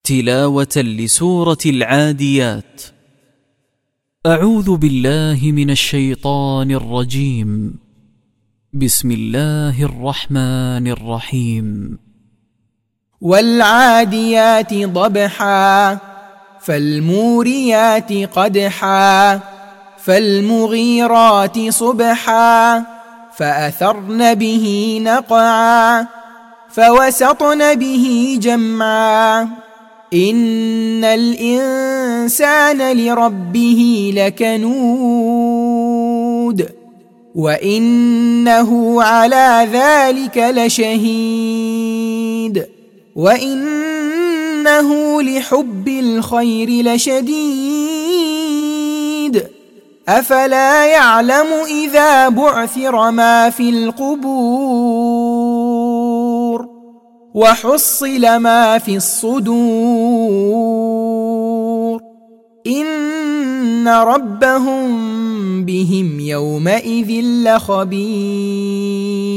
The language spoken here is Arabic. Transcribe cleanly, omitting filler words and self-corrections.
تلاوة لسورة العاديات. أعوذ بالله من الشيطان الرجيم. بسم الله الرحمن الرحيم. والعاديات ضبحا فالموريات قدحا فالمغيرات صبحا فأثرن به نقعا فوسطن به جمعا إن الإنسان لربه لكنود وإنه على ذلك لشهيد وإنه لحب الخير لشديد أفلا يعلم إذا بعثر ما في القبور وحصل ما في الصدور إن ربهم بهم يومئذ لخبير.